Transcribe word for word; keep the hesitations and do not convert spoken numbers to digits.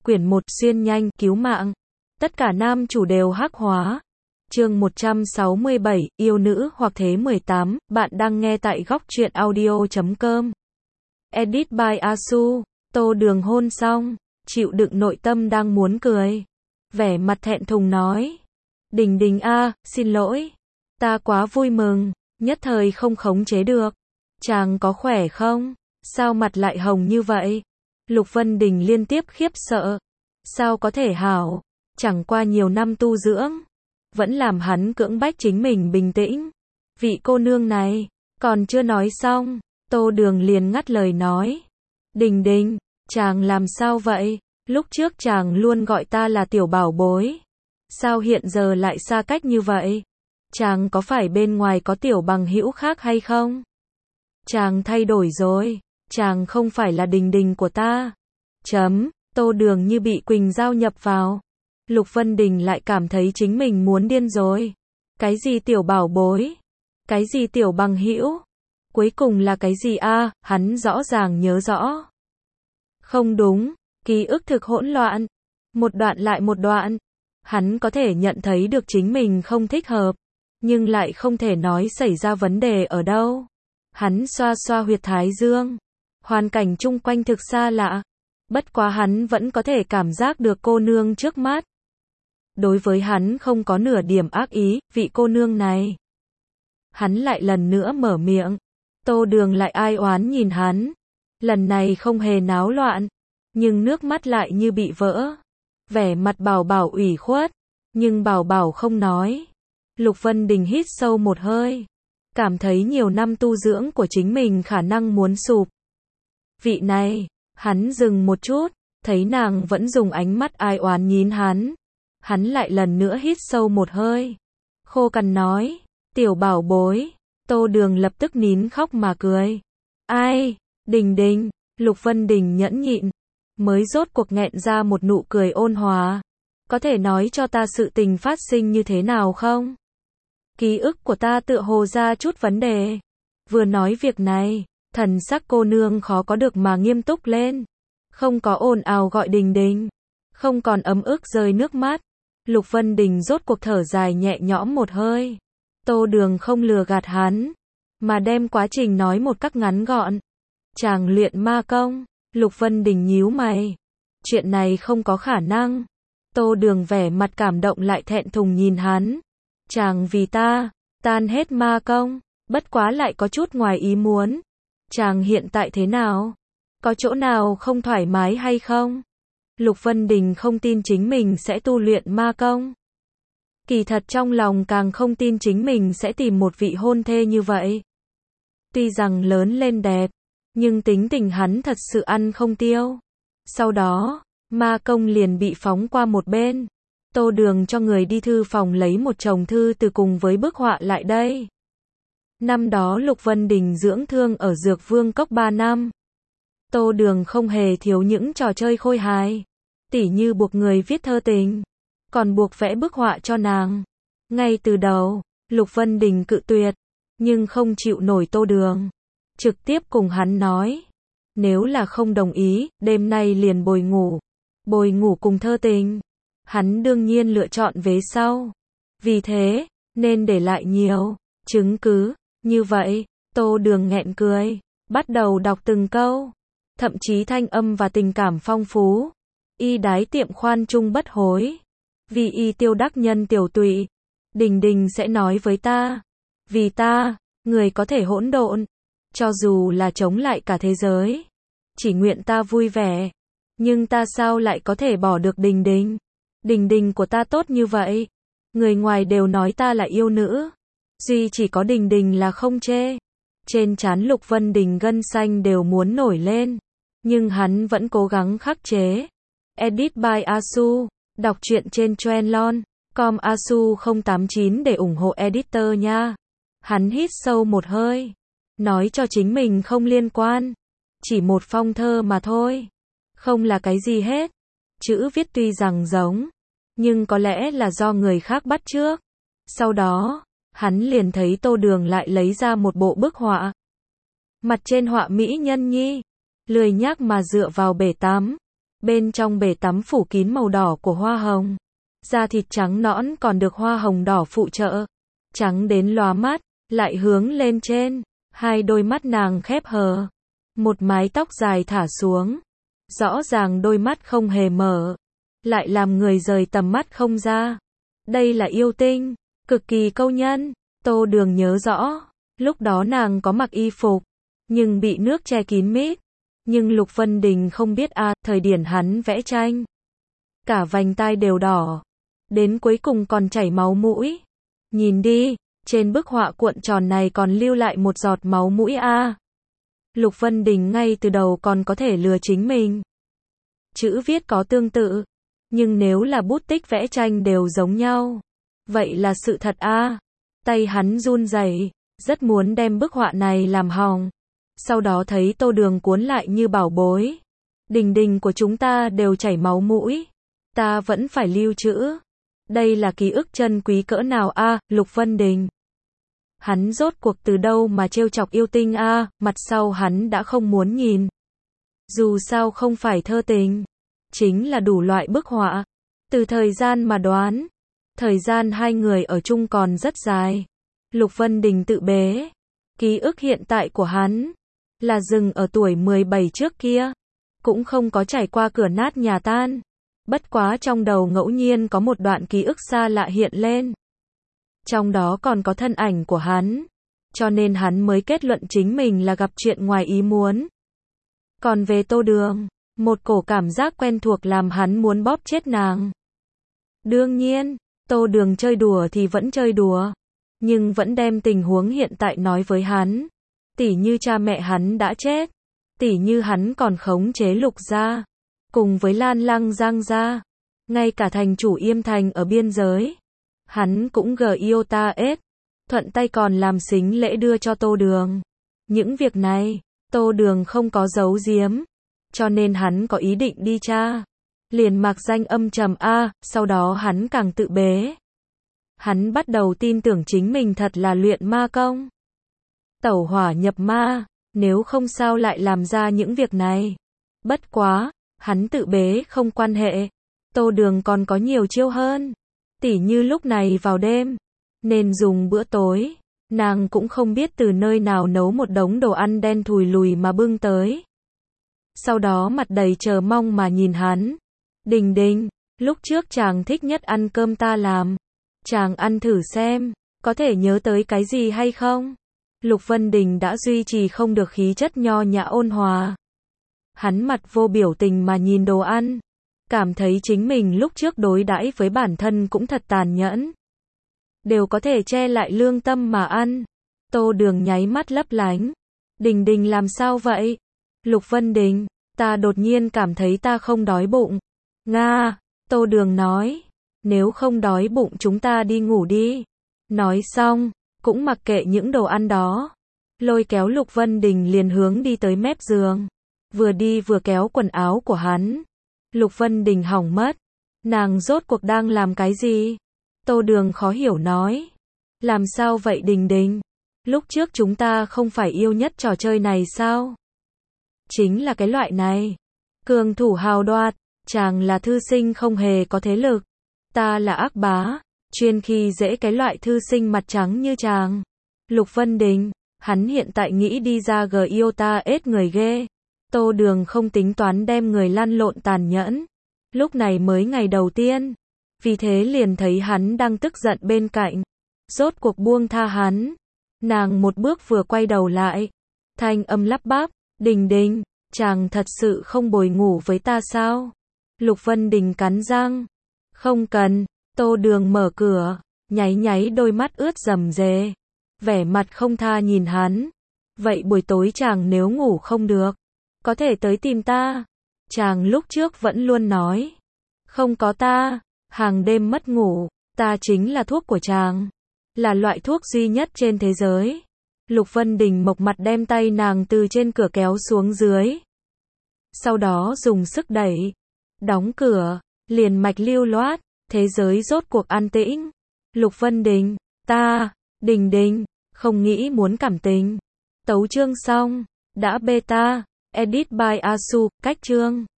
Quyển một Xuyên nhanh, cứu mạng. Tất cả nam chủ đều hắc hóa. Chương một trăm sáu mươi bảy, yêu nữ hoặc thế mười tám, bạn đang nghe tại góc truyện audio chấm com. Edit by Asu. Tô Đường hôn xong, chịu đựng nội tâm đang muốn cười. Vẻ mặt thẹn thùng nói. Đình Đình a, xin lỗi. Ta quá vui mừng, nhất thời không khống chế được. Chàng có khỏe không? Sao mặt lại hồng như vậy? Lục Vân Đình liên tiếp khiếp sợ. Sao có thể hảo? Chẳng qua nhiều năm tu dưỡng, vẫn làm hắn cưỡng bách chính mình bình tĩnh. Vị cô nương này, còn chưa nói xong, Tô Đường liền ngắt lời nói. Đình Đình, chàng làm sao vậy? Lúc trước chàng luôn gọi ta là tiểu bảo bối. Sao hiện giờ lại xa cách như vậy? Chàng có phải bên ngoài có tiểu bằng hữu khác hay không? Chàng thay đổi rồi, chàng không phải là Đình Đình của ta. Chấm, Tô Đường như bị Quỳnh Giao nhập vào. Lục Vân Đình lại cảm thấy chính mình muốn điên rồi. Cái gì tiểu bảo bối? Cái gì tiểu bằng hữu? Cuối cùng là cái gì a? À, hắn rõ ràng nhớ rõ. Không đúng, ký ức thực hỗn loạn. Một đoạn lại một đoạn. Hắn có thể nhận thấy được chính mình không thích hợp, nhưng lại không thể nói xảy ra vấn đề ở đâu. Hắn xoa xoa huyệt thái dương. Hoàn cảnh chung quanh thực xa lạ. Bất quá hắn vẫn có thể cảm giác được cô nương trước mắt. Đối với hắn không có nửa điểm ác ý, vị cô nương này. Hắn lại lần nữa mở miệng. Tô Đường lại ai oán nhìn hắn. Lần này không hề náo loạn, nhưng nước mắt lại như bị vỡ. Vẻ mặt Bảo Bảo ủy khuất, nhưng Bảo Bảo không nói. Lục Vân Đình hít sâu một hơi, cảm thấy nhiều năm tu dưỡng của chính mình khả năng muốn sụp. Vị này, hắn dừng một chút, thấy nàng vẫn dùng ánh mắt ai oán nhìn hắn. Hắn lại lần nữa hít sâu một hơi, khô cằn nói, tiểu bảo bối. Tô Đường lập tức nín khóc mà cười. Ai, Đình Đình, Lục Vân Đình nhẫn nhịn, mới rốt cuộc nghẹn ra một nụ cười ôn hòa. Có thể nói cho ta sự tình phát sinh như thế nào không? Ký ức của ta tựa hồ ra chút vấn đề. Vừa nói việc này, thần sắc cô nương khó có được mà nghiêm túc lên. Không có ồn ào gọi Đình Đình, không còn ấm ức rơi nước mắt. Lục Vân Đình rốt cuộc thở dài nhẹ nhõm một hơi. Tô Đường không lừa gạt hắn, mà đem quá trình nói một cách ngắn gọn. Chàng luyện ma công. Lục Vân Đình nhíu mày. Chuyện này không có khả năng. Tô Đường vẻ mặt cảm động lại thẹn thùng nhìn hắn. Chàng vì ta, tan hết ma công, bất quá lại có chút ngoài ý muốn. Chàng hiện tại thế nào? Có chỗ nào không thoải mái hay không? Lục Vân Đình không tin chính mình sẽ tu luyện ma công. Kỳ thật trong lòng càng không tin chính mình sẽ tìm một vị hôn thê như vậy. Tuy rằng lớn lên đẹp, nhưng tính tình hắn thật sự ăn không tiêu. Sau đó, ma công liền bị phóng qua một bên. Tô Đường cho người đi thư phòng lấy một chồng thư từ cùng với bức họa lại đây. Năm đó Lục Vân Đình dưỡng thương ở Dược Vương Cốc ba năm. Tô Đường không hề thiếu những trò chơi khôi hài, tỉ như buộc người viết thơ tình, còn buộc vẽ bức họa cho nàng. Ngay từ đầu, Lục Vân Đình cự tuyệt, nhưng không chịu nổi Tô Đường. Trực tiếp cùng hắn nói, nếu là không đồng ý, đêm nay liền bồi ngủ. Bồi ngủ cùng thơ tình. Hắn đương nhiên lựa chọn vế sau. Vì thế, nên để lại nhiều chứng cứ. Như vậy, Tô Đường nghẹn cười, bắt đầu đọc từng câu. Thậm chí thanh âm và tình cảm phong phú. Y đái tiệm khoan trung bất hối. Vì y tiêu đắc nhân tiểu tụy. Đình Đình sẽ nói với ta. Vì ta, người có thể hỗn độn. Cho dù là chống lại cả thế giới. Chỉ nguyện ta vui vẻ. Nhưng ta sao lại có thể bỏ được Đình Đình? Đình Đình của ta tốt như vậy. Người ngoài đều nói ta là yêu nữ. Duy chỉ có Đình Đình là không chê. Trên trán Lục Vân Đình gân xanh đều muốn nổi lên. Nhưng hắn vẫn cố gắng khắc chế. Edit by Asu. Đọc truyện trên trendlon chấm com Asu không tám chín để ủng hộ editor nha. Hắn hít sâu một hơi. Nói cho chính mình không liên quan. Chỉ một phong thơ mà thôi. Không là cái gì hết. Chữ viết tuy rằng giống, nhưng có lẽ là do người khác bắt chước. Sau đó, hắn liền thấy Tô Đường lại lấy ra một bộ bức họa. Mặt trên họa mỹ nhân nhi, lười nhác mà dựa vào bể tắm. Bên trong bể tắm phủ kín màu đỏ của hoa hồng. Da thịt trắng nõn còn được hoa hồng đỏ phụ trợ. Trắng đến lóa mắt, lại hướng lên trên. Hai đôi mắt nàng khép hờ. Một mái tóc dài thả xuống. Rõ ràng đôi mắt không hề mở. Lại làm người rời tầm mắt không ra. Đây là yêu tinh. Cực kỳ câu nhân. Tô Đường nhớ rõ. Lúc đó nàng có mặc y phục. Nhưng bị nước che kín mít. Nhưng Lục Vân Đình không biết a, à, thời điểm hắn vẽ tranh. Cả vành tai đều đỏ. Đến cuối cùng còn chảy máu mũi. Nhìn đi, trên bức họa cuộn tròn này còn lưu lại một giọt máu mũi a. À. Lục Vân Đình ngay từ đầu còn có thể lừa chính mình. Chữ viết có tương tự. Nhưng nếu là bút tích vẽ tranh đều giống nhau. Vậy là sự thật a. À. Tay hắn run rẩy, rất muốn đem bức họa này làm hỏng. Sau đó thấy Tô Đường cuốn lại như bảo bối. Đình đình của chúng ta đều chảy máu mũi. Ta vẫn phải lưu trữ. Đây là ký ức chân quý cỡ nào a, à, Lục Vân Đình. Hắn rốt cuộc từ đâu mà trêu chọc yêu tinh a, à, mặt sau hắn đã không muốn nhìn. Dù sao không phải thơ tình. Chính là đủ loại bức họa. Từ thời gian mà đoán. Thời gian hai người ở chung còn rất dài. Lục Vân Đình tự bế. Ký ức hiện tại của hắn là dừng ở tuổi mười bảy trước kia. Cũng không có trải qua cửa nát nhà tan. Bất quá trong đầu ngẫu nhiên có một đoạn ký ức xa lạ hiện lên. Trong đó còn có thân ảnh của hắn. Cho nên hắn mới kết luận chính mình là gặp chuyện ngoài ý muốn. Còn về Tô Đường, một cổ cảm giác quen thuộc làm hắn muốn bóp chết nàng. Đương nhiên, Tô Đường chơi đùa thì vẫn chơi đùa. Nhưng vẫn đem tình huống hiện tại nói với hắn. Tỉ như cha mẹ hắn đã chết. Tỉ như hắn còn khống chế Lục gia. Cùng với Lan Lăng Giang gia. Ngay cả thành chủ Yêm Thành ở biên giới. Hắn cũng gờ yêu ta ết. Thuận tay còn làm sính lễ đưa cho Tô Đường. Những việc này, Tô Đường không có giấu giếm. Cho nên hắn có ý định đi tra. Liền mặc danh âm trầm a, sau đó hắn càng tự bế. Hắn bắt đầu tin tưởng chính mình thật là luyện ma công. Tẩu hỏa nhập ma, nếu không sao lại làm ra những việc này. Bất quá, hắn tự bế không quan hệ. Tô Đường còn có nhiều chiêu hơn. Tỉ như lúc này vào đêm, nên dùng bữa tối. Nàng cũng không biết từ nơi nào nấu một đống đồ ăn đen thùi lùi mà bưng tới. Sau đó mặt đầy chờ mong mà nhìn hắn. Đình Đình, lúc trước chàng thích nhất ăn cơm ta làm. Chàng ăn thử xem, có thể nhớ tới cái gì hay không? Lục Vân Đình đã duy trì không được khí chất nho nhã ôn hòa. Hắn mặt vô biểu tình mà nhìn đồ ăn. Cảm thấy chính mình lúc trước đối đãi với bản thân cũng thật tàn nhẫn. Đều có thể che lại lương tâm mà ăn. Tô Đường nháy mắt lấp lánh. Đình Đình làm sao vậy? Lục Vân Đình, ta đột nhiên cảm thấy ta không đói bụng. Nga, Tô Đường nói. Nếu không đói bụng chúng ta đi ngủ đi. Nói xong, cũng mặc kệ những đồ ăn đó. Lôi kéo Lục Vân Đình liền hướng đi tới mép giường. Vừa đi vừa kéo quần áo của hắn. Lục Vân Đình hỏng mất. Nàng rốt cuộc đang làm cái gì? Tô Đường khó hiểu nói. Làm sao vậy Đình Đình? Lúc trước chúng ta không phải yêu nhất trò chơi này sao? Chính là cái loại này. Cường thủ hào đoạt. Chàng là thư sinh không hề có thế lực. Ta là ác bá. Chuyên khi dễ cái loại thư sinh mặt trắng như chàng. Lục Vân Đình, hắn hiện tại nghĩ đi ra gờ yêu ta ết người ghê. Tô Đường không tính toán đem người lăn lộn tàn nhẫn. Lúc này mới ngày đầu tiên. Vì thế liền thấy hắn đang tức giận bên cạnh. Rốt cuộc buông tha hắn. Nàng một bước vừa quay đầu lại. Thanh âm lắp bắp. Đình Đình, chàng thật sự không bồi ngủ với ta sao? Lục Vân Đình cắn răng. Không cần. Tô Đường mở cửa. Nháy nháy đôi mắt ướt rầm rề. Vẻ mặt không tha nhìn hắn. Vậy buổi tối chàng nếu ngủ không được, có thể tới tìm ta. Chàng lúc trước vẫn luôn nói. Không có ta, hàng đêm mất ngủ. Ta chính là thuốc của chàng. Là loại thuốc duy nhất trên thế giới. Lục Vân Đình mộc mặt đem tay nàng từ trên cửa kéo xuống dưới. Sau đó dùng sức đẩy. Đóng cửa. Liền mạch lưu loát. Thế giới rốt cuộc an tĩnh. Lục Vân Đình. Ta. Đình Đình. Không nghĩ muốn cảm tình. Tấu chương xong. Đã beta. Edit by Asu. Cách chương.